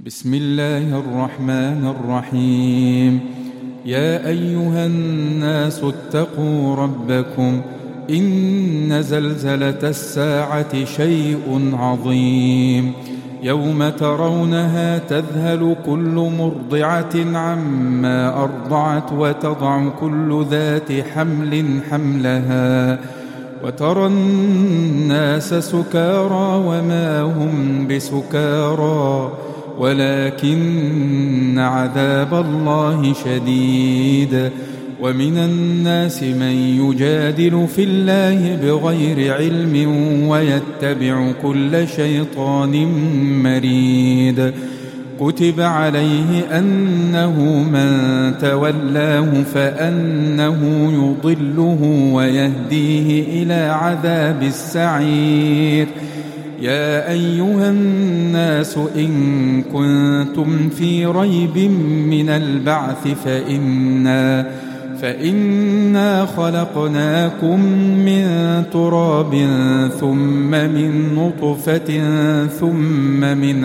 بسم الله الرحمن الرحيم. يا أيها الناس اتقوا ربكم إن زلزلة الساعة شيء عظيم. يوم ترونها تذهل كل مرضعة عما أرضعت وتضع كل ذات حمل حملها وترى الناس سكارى وما هم بسكارى ولكن عذاب الله شديد. ومن الناس من يجادل في الله بغير علم ويتبع كل شيطان مريد. كتب عليه أنه من تولاه فأنه يضله ويهديه إلى عذاب السعير. يا أيها الناس إن كنتم في ريب من البعث فإنا خلقناكم من تراب ثم من نطفة ثم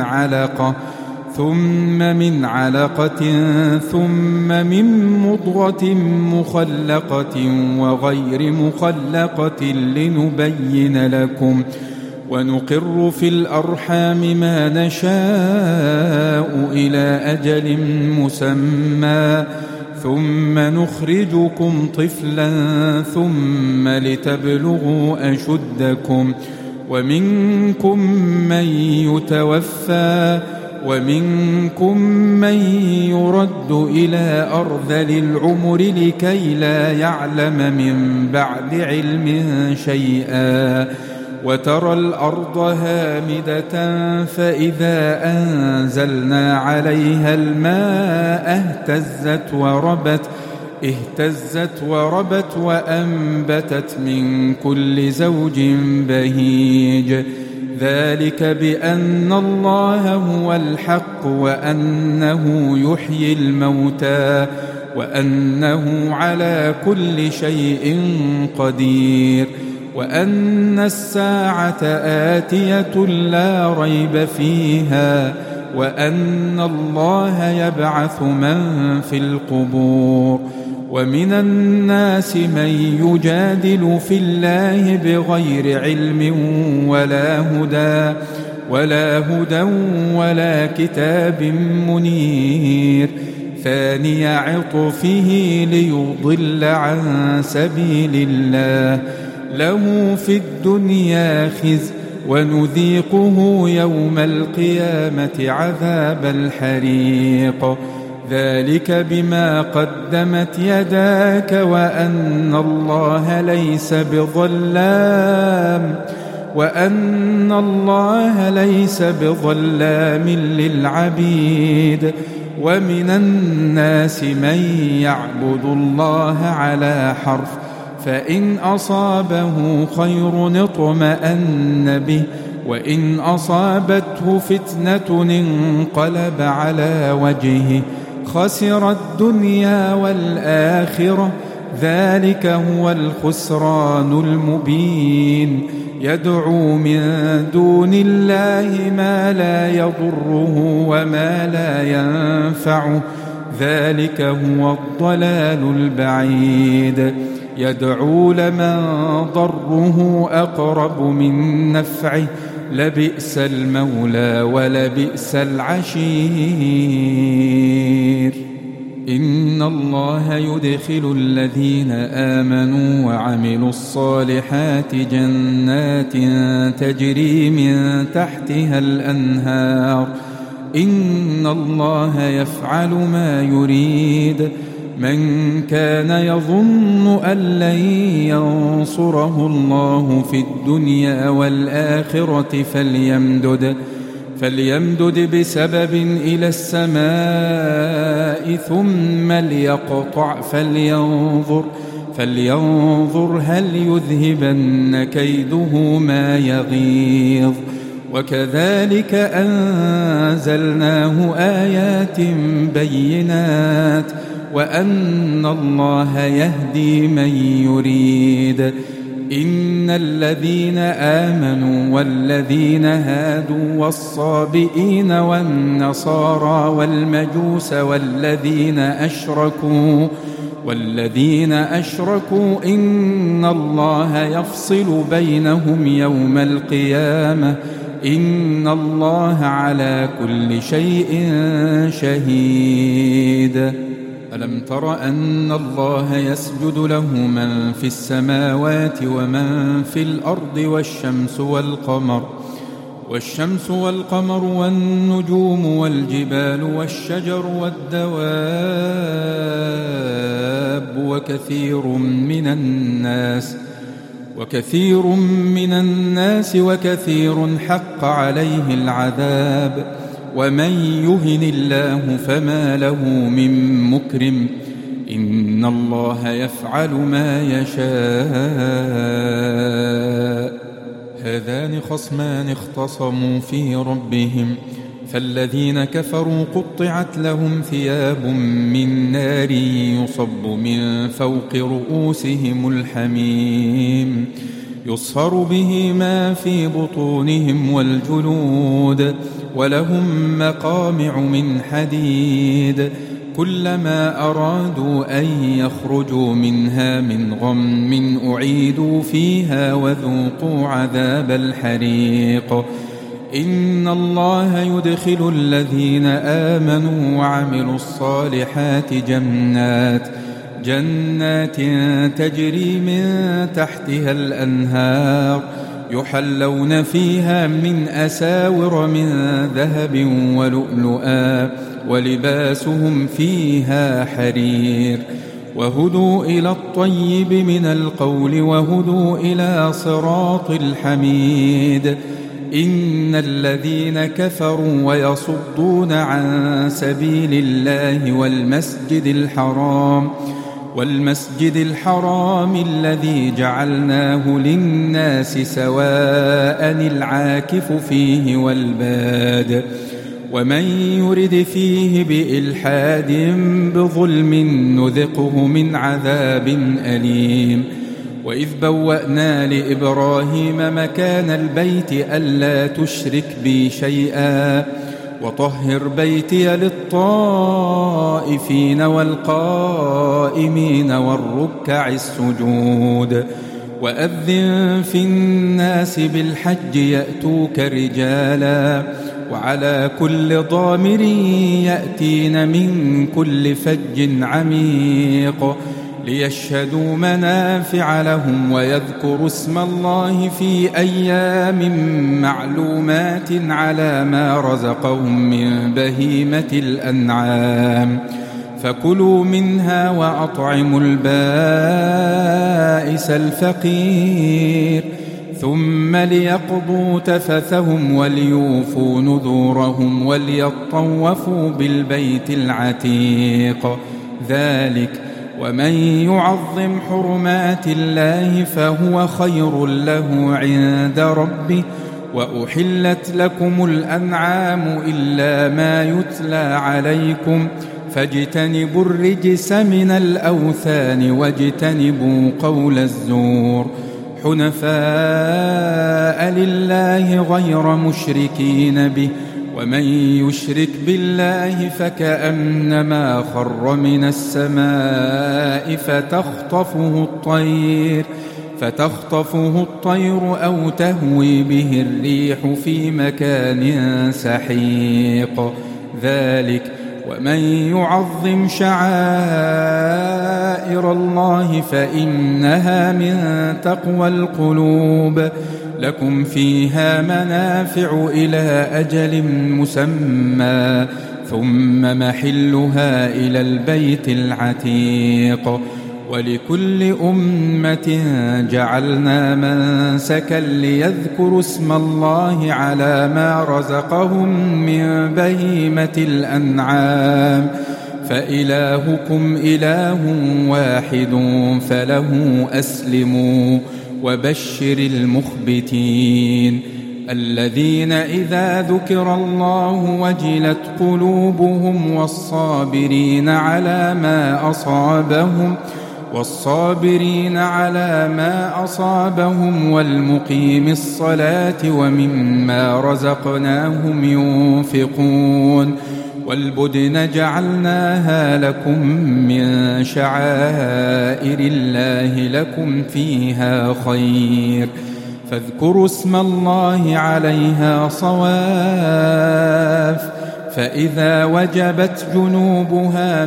من علقة ثم من مضغة مخلقة وغير مخلقة لنبين لكم ونقر في الأرحام ما نشاء إلى أجل مسمى ثم نخرجكم طفلا ثم لتبلغوا أشدكم ومنكم من يتوفى ومنكم من يرد إلى أرذل العمر لكي لا يعلم من بعد علم شيئا. وترى الأرض هامدة فإذا أنزلنا عليها الماء اهتزت وربت وأنبتت من كل زوج بهيج. ذلك بأن الله هو الحق وأنه يحيي الموتى وأنه على كل شيء قدير وأن الساعة آتية لا ريب فيها وأن الله يبعث من في القبور. ومن الناس من يجادل في الله بغير علم ولا هدى ولا كتاب منير. ثاني عطفه ليضل عن سبيل الله له في الدنيا خزي ونذيقه يوم القيامة عذاب الحريق. ذلك بما قدمت يداك وأن الله ليس بظلام للعبيد. ومن الناس من يعبد الله على حرف فإن أصابه خير اطمأن به وإن أصابته فتنة انقلب على وجهه خسر الدنيا والآخرة. ذلك هو الخسران المبين. يدعو من دون الله ما لا يضره وما لا ينفعه ذلك هو الضلال البعيد. يدعو لمن ضره أقرب من نفعه لبئس المولى ولبئس العشير. إن الله يدخل الذين آمنوا وعملوا الصالحات جنات تجري من تحتها الأنهار. إن الله يفعل ما يريد. من كان يظن أن لن ينصره الله في الدنيا والآخرة فليمدد بسبب إلى السماء ثم ليقطع فلينظر هل يذهبن كيده ما يغيظ. وكذلك أنزلناه آيات بينات وأن الله يهدي من يريد إن الذين آمنوا والذين هادوا والصابئين والنصارى والمجوس والذين أشركوا إن الله يفصل بينهم يوم القيامة إن الله على كل شيء شهيد. ألم تر أن الله يسجد له من في السماوات ومن في الأرض والشمس والقمر والنجوم والجبال والشجر والدواب وكثير من الناس وكثير حق عليه العذاب ومن يهن الله فما له من مكرم إن الله يفعل ما يشاء. هذان خصمان اختصموا في ربهم فالذين كفروا قطعت لهم ثياب من نار يصب من فوق رؤوسهم الحميم يصهر به ما في بطونهم والجلود ولهم مقامع من حديد كلما أرادوا أن يخرجوا منها من غم أعيدوا فيها وذوقوا عذاب الحريق. إن الله يدخل الذين آمنوا وعملوا الصالحات جنات تجري من تحتها الأنهار يحلون فيها من أساور من ذهب ولؤلؤا ولباسهم فيها حرير وهدوا إلى الطيب من القول وهدوا إلى صراط الحميد. إن الذين كفروا ويصدون عن سبيل الله والمسجد الحرام الذي جعلناه للناس سواء العاكف فيه والباد ومن يرد فيه بإلحاد بظلم نذقه من عذاب أليم. وإذ بوأنا لإبراهيم مكان البيت ألا تشرك بي شيئا وطهر بيتي للطائفين والقائمين والركع السجود. وأذن في الناس بالحج يأتوك رجالا وعلى كل ضامر يأتين من كل فج عميق ليشهدوا منافع لهم ويذكروا اسم الله في أيام معلومات على ما رزقهم من بهيمة الأنعام فكلوا منها وأطعموا البائس الفقير ثم ليقضوا تفثهم وليوفوا نذورهم وليطوفوا بالبيت العتيق. ذلك ومن يعظم حرمات الله فهو خير له عند ربه. وأحلت لكم الأنعام إلا ما يتلى عليكم فاجتنبوا الرجس من الأوثان واجتنبوا قول الزور حنفاء لله غير مشركين به ومن يشرك بالله فكأنما خر من السماء فتخطفه الطير أو تهوي به الريح في مكان سحيق. ذلك ومن يعظم شعائر الله فإنها من تقوى القلوب. لكم فيها منافع إلى أجل مسمى ثم محلها إلى البيت العتيق. ولكل أمة جعلنا منسكا ليذكروا اسم الله على ما رزقهم من بهيمة الأنعام فإلهكم إله واحد فله أسلموا. وبشر المخبتين الذين إذا ذكر الله وجلت قلوبهم والصابرين على ما أصابهم والصابرين على ما أصابهم والمقيم الصلاة ومما رزقناهم ينفقون والبدن جعلناها لكم من شعائر الله لكم فيها خير فاذكروا اسم الله عليها صواف فإذا وجبت جنوبها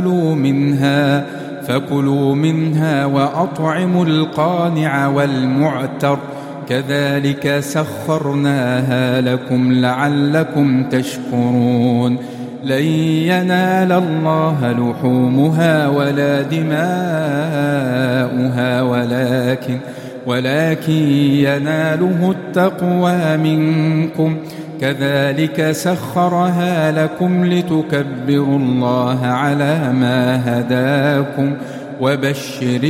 فكلوا منها وأطعموا القانع والمعتر كذلك سخرناها لكم لعلكم تشكرون لن ينال الله لحومها ولا دماؤها ولكن يناله التقوى منكم كذلك سخرها لكم لتكبروا الله على ما هداكم وبشر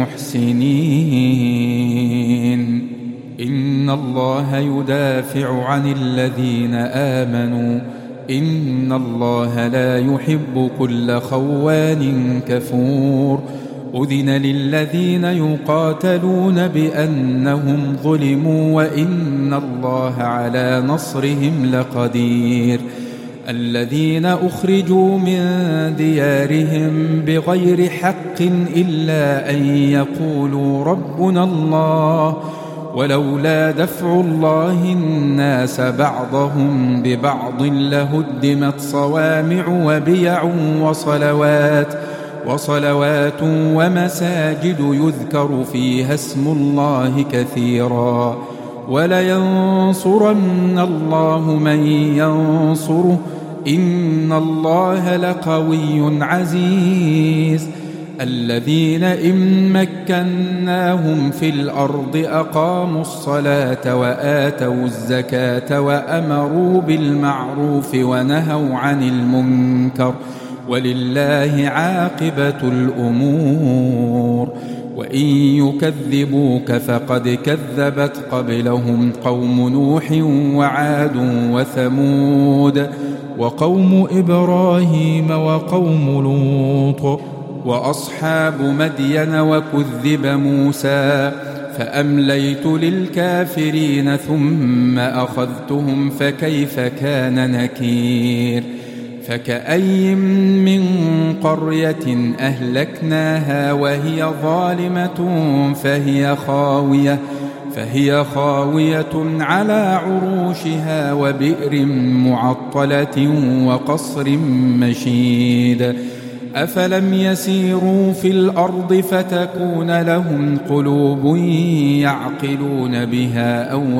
المحسنين إن الله يدافع عن الذين آمنوا إن الله لا يحب كل خوان كفور أذن للذين يقاتلون بأنهم ظلموا وإن الله على نصرهم لقدير الذين أخرجوا من ديارهم بغير حق إلا أن يقولوا ربنا الله ولولا دفع الله الناس بعضهم ببعض لهدمت صوامع وبيع وصلوات ومساجد يذكر فيها اسم الله كثيرا ولينصرن الله من ينصره إن الله لقوي عزيز الذين إن مكناهم في الأرض أقاموا الصلاة وآتوا الزكاة وأمروا بالمعروف ونهوا عن المنكر ولله عاقبة الأمور وإن يكذبوك فقد كذبت قبلهم قوم نوح وعاد وثمود وقوم إبراهيم وقوم لوط وأصحاب مدين وكذب موسى فأمليت للكافرين ثم أخذتهم فكيف كان نكير فكأي من قرية أهلكناها وهي ظالمة فهي خاوية على عروشها وبئر معطلة وقصر مشيد أفلم يسيروا في الأرض فتكون لهم قلوب يعقلون بها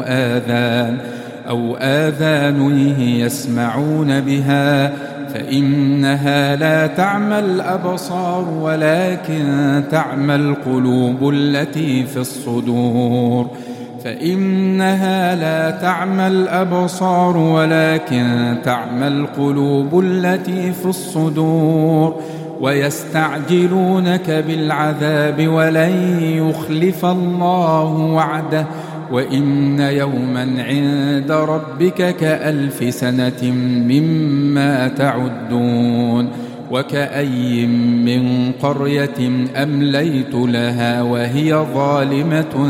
أو آذان يسمعون بها فإنها لا تعمى الأبصار ولكن تعمى القلوب التي في الصدور فإنها لا تعمى الأبصار ولكن تعمى القلوب التي في الصدور ويستعجلونك بالعذاب ولن يخلف الله وعده وإن يوما عند ربك كألف سنة مما تعدون وكأي من قرية أمليت لها وهي ظالمة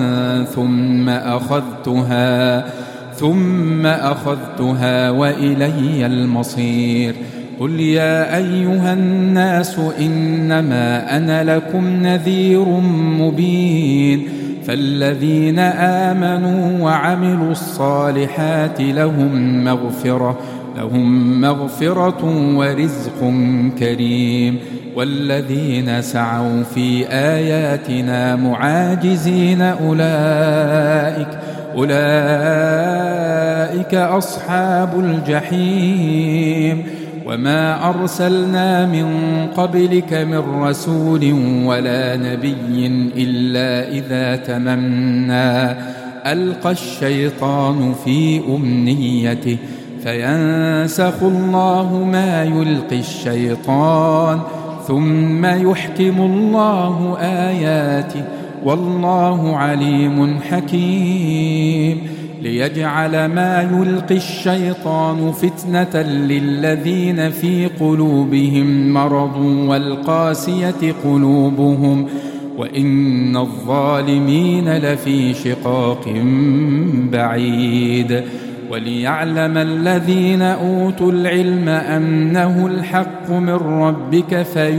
ثم أخذتها وإلي المصير قل يا أيها الناس إنما أنا لكم نذير مبين فالذين آمنوا وعملوا الصالحات لهم مغفرة ورزق كريم والذين سعوا في آياتنا معاجزين أولئك أصحاب الجحيم وما أرسلنا من قبلك من رسول ولا نبي إلا إذا تمنى ألقى الشيطان في أمنيته فينسخ الله ما يلقي الشيطان ثم يحكم الله آياته والله عليم حكيم ليجعل ما يلقي الشيطان فتنة للذين في قلوبهم مرض والقاسية قلوبهم وإن الظالمين لفي شقاق بعيد. وليعلم الذين أوتوا العلم أنه الحق من ربك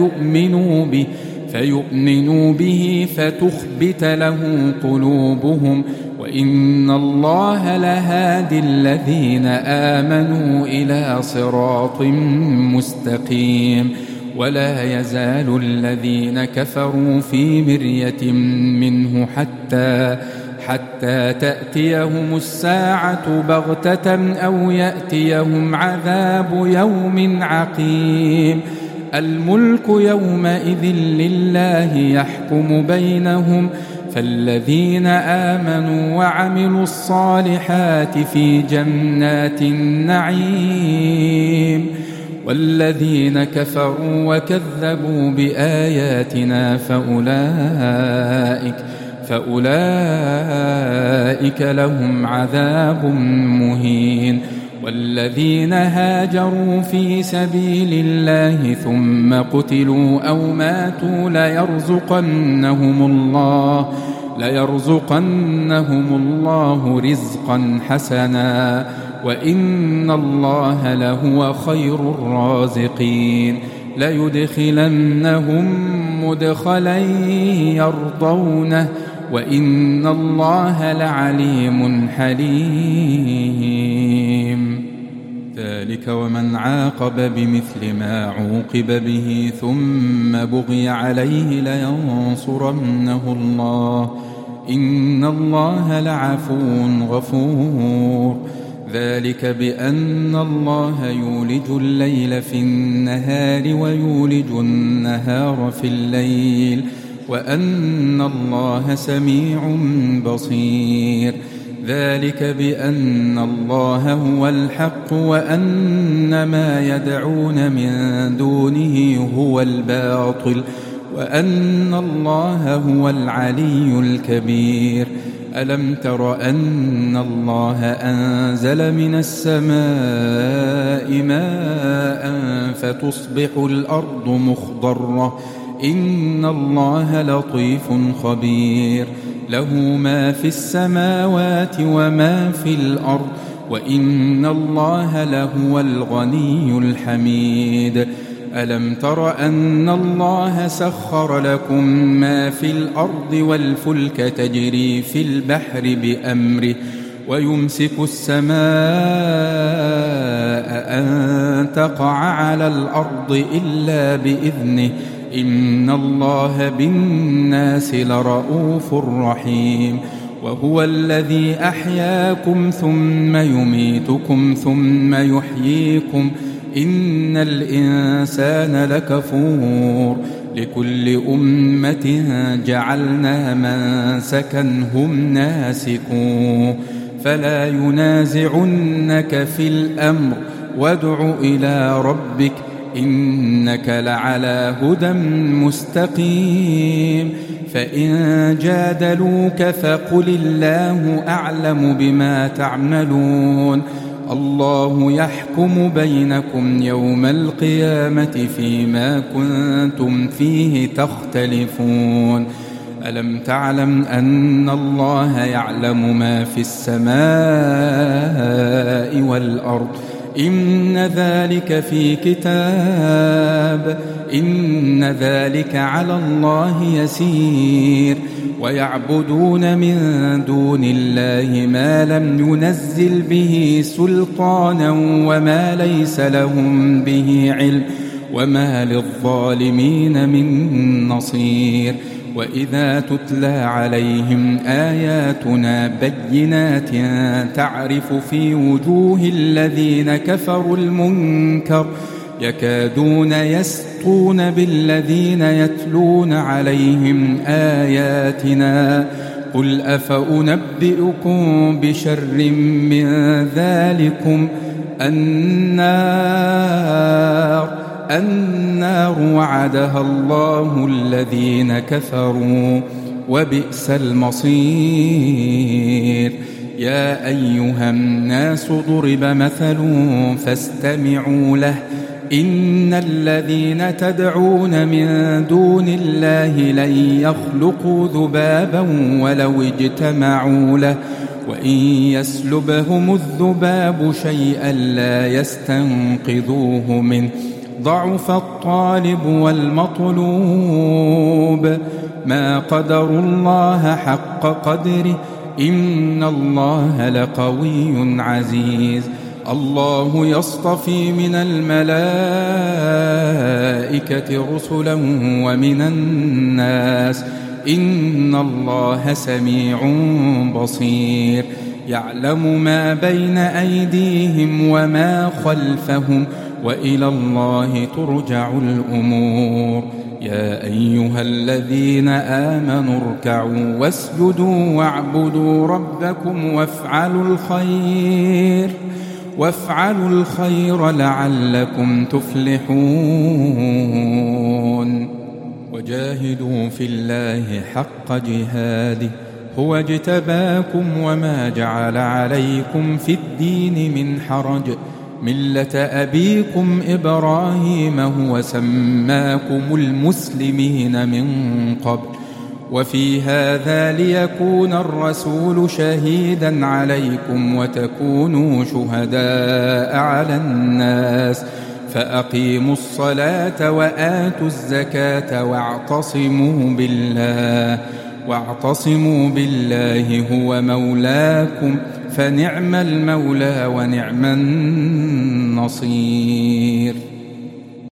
فيؤمنوا به فتخبت له قلوبهم، وإن الله لهادي الذين آمنوا إلى صراط مستقيم. ولا يزال الذين كفروا في مرية منه حتى تأتيهم الساعة بغتة أو يأتيهم عذاب يوم عقيم. الملك يومئذ لله يحكم بينهم، فالذين آمنوا وعملوا الصالحات في جنات النعيم، والذين كفروا وكذبوا بآياتنا فأولئك لهم عذاب مهين. والذين هاجروا في سبيل الله ثم قتلوا أو ماتوا ليرزقنهم الله رزقا حسنا، وإن الله لهو خير الرازقين. ليدخلنهم مدخلا يرضونه، وإن الله لعليم حليم. ذلك ومن عاقب بمثل ما عوقب به ثم بغي عليه لينصرنه الله، إن الله لعفو غفور. ذلك بأن الله يولج الليل في النهار ويولج النهار في الليل، وأن الله سميع بصير. ذلك بأن الله هو الحق وأن ما يدعون من دونه هو الباطل، وأن الله هو العلي الكبير. ألم تر أن الله أنزل من السماء ماء فتصبح الأرض مخضرة، إن الله لطيف خبير. له ما في السماوات وما في الأرض، وإن الله لهو الغني الحميد. ألم تر أن الله سخر لكم ما في الأرض والفلك تجري في البحر بأمره، ويمسك السماء أن تقع على الأرض إلا بإذنه، إن الله بالناس لرؤوف رحيم. وهو الذي أحياكم ثم يميتكم ثم يحييكم، إن الإنسان لكفور. لكل أمة جعلنا منسكا هم ناسكوه، فلا ينازعنك في الأمر، وادع إلى ربك إنك لعلى هدى مستقيم. فإن جادلوك فقل الله أعلم بما تعملون، الله يحكم بينكم يوم القيامة فيما كنتم فيه تختلفون. ألم تعلم أن الله يعلم ما في السماء والأرض، إن ذلك في كتاب، إن ذلك على الله يسير. ويعبدون من دون الله ما لم ينزل به سلطانا وما ليس لهم به علم، وما للظالمين من نصير. وإذا تتلى عليهم آياتنا بينات تعرف في وجوه الذين كفروا المنكر، يكادون يسطون بالذين يتلون عليهم آياتنا. قل أفأنبئكم بشر من ذلكم النار وعدها الله الذين كفروا، وبئس المصير. يا أيها الناس ضرب مثل فاستمعوا له، إن الذين تدعون من دون الله لن يخلقوا ذبابا ولو اجتمعوا له وإن يسلبهم الذباب شيئا لا يستنقذوه منه ضعف الطالب والمطلوب ما قدروا الله حق قدره إن الله لقوي عزيز الله يصطفي من الملائكة رسلا ومن الناس إن الله سميع بصير يعلم ما بين أيديهم وما خلفهم وإلى الله ترجع الأمور يا أيها الذين آمنوا اركعوا واسجدوا واعبدوا ربكم وافعلوا الخير لعلكم تفلحون وجاهدوا في الله حق جهاده هو اجتباكم وما جعل عليكم في الدين من حرج ملة أبيكم إبراهيم هو سماكم المسلمين من قبل وفي هذا ليكون الرسول شهيدا عليكم وتكونوا شهداء على الناس فأقيموا الصلاة وآتوا الزكاة واعتصموا بالله هو مولاكم فنعم المولى ونعم النصير